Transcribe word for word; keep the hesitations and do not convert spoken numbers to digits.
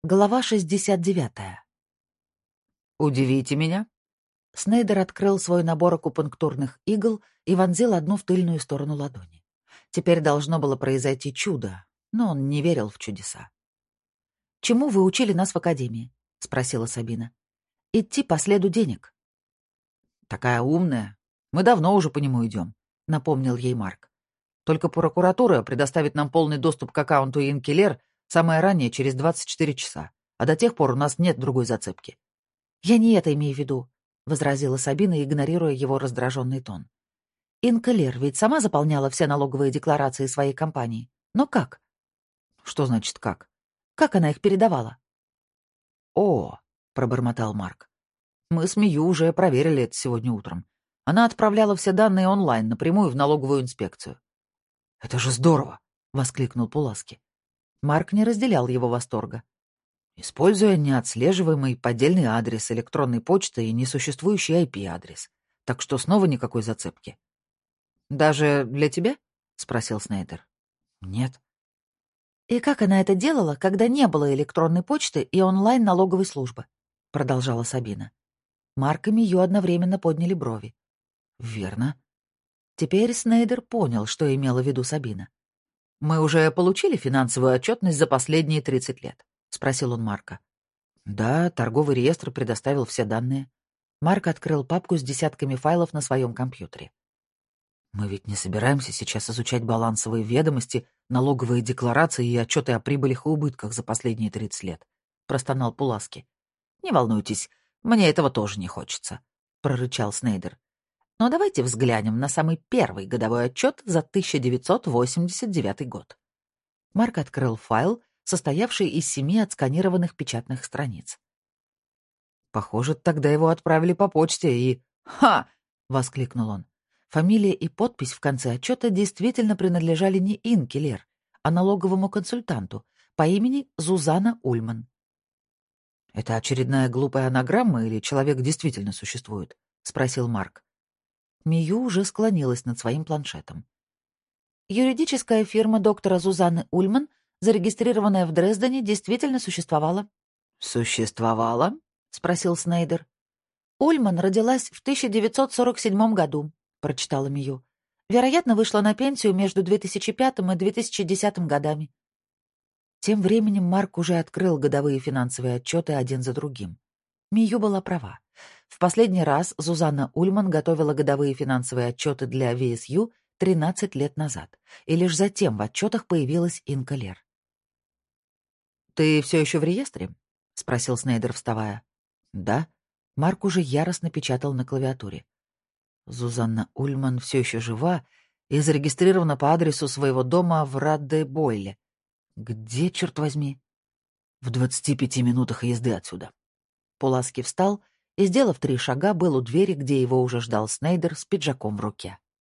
Глава шестьдесят девятая. «Удивите меня». Снейдер открыл свой набор акупунктурных игл и вонзил одну в тыльную сторону ладони. Теперь должно было произойти чудо, но он не верил в чудеса. «Чему вы учили нас в академии?» — спросила Сабина. «Идти по следу денег». «Такая умная. Мы давно уже по нему идем», — напомнил ей Марк. «Только прокуратура предоставит нам полный доступ к аккаунту Инкелер самое раннее через двадцать четыре часа, а до тех пор у нас нет другой зацепки». «Я не это имею в виду», — возразила Сабина, игнорируя его раздраженный тон. «Инка Лер ведь сама заполняла все налоговые декларации своей компании. Но как? «Что значит как?» Как она их передавала?» «О», — пробормотал Марк. «Мы с Мию уже проверили это сегодня утром. Она отправляла все данные онлайн напрямую в налоговую инспекцию». «Это же здорово!» — воскликнул Пуласки. Марк не разделял его восторга. «Используя неотслеживаемый поддельный адрес электронной почты и несуществующий ай пи-адрес. Так что снова никакой зацепки». «Даже для тебя?» — спросил Снейдер. «Нет». «И как она это делала, когда не было электронной почты и онлайн-налоговой службы?» — продолжала Сабина. Марк и Мию одновременно подняли брови. «Верно». Теперь Снейдер понял, что имела в виду Сабина. «Мы уже получили финансовую отчетность за последние тридцать лет?» — спросил он Марка. «Да, торговый реестр предоставил все данные». Марк открыл папку с десятками файлов на своем компьютере. «Мы ведь не собираемся сейчас изучать балансовые ведомости, налоговые декларации и отчеты о прибылях и убытках за последние тридцать лет», — простонал Пуласки. «Не волнуйтесь, мне этого тоже не хочется», — прорычал Снейдер. «Но давайте взглянем на самый первый годовой отчет за тысяча девятьсот восемьдесят девятый год». Марк открыл файл, состоявший из семи отсканированных печатных страниц. «Похоже, тогда его отправили по почте и...» «Ха!» — воскликнул он. Фамилия и подпись в конце отчета действительно принадлежали не Инке Лер, а налоговому консультанту по имени Зузана Ульман. «Это очередная глупая анаграмма или человек действительно существует?» — спросил Марк. Мию уже склонилась над своим планшетом. Юридическая фирма доктора Зузаны Ульман, зарегистрированная в Дрездене, действительно существовала. «Существовала?» — спросил Снейдер. Ульман родилась в тысяча девятьсот сорок седьмом году, прочитала Мию. Вероятно, вышла на пенсию между две тысячи пятым и две тысячи десятым годами. Тем временем Марк уже открыл годовые финансовые отчеты один за другим. Мию была права. В последний раз Зузана Ульман готовила годовые финансовые отчеты для ви эс ю тринадцать лет назад, и лишь затем в отчетах появилась Инка Лер. «Ты все еще в реестре?» — спросил Снейдер, вставая. «Да». Марк уже яростно печатал на клавиатуре. Зузанна Ульман все еще жива и зарегистрирована по адресу своего дома в Радде-Бойле. Где, черт возьми? В двадцати пяти минутах езды отсюда. Пуласки встал и, сделав три шага, был у двери, где его уже ждал Снейдер с пиджаком в руке.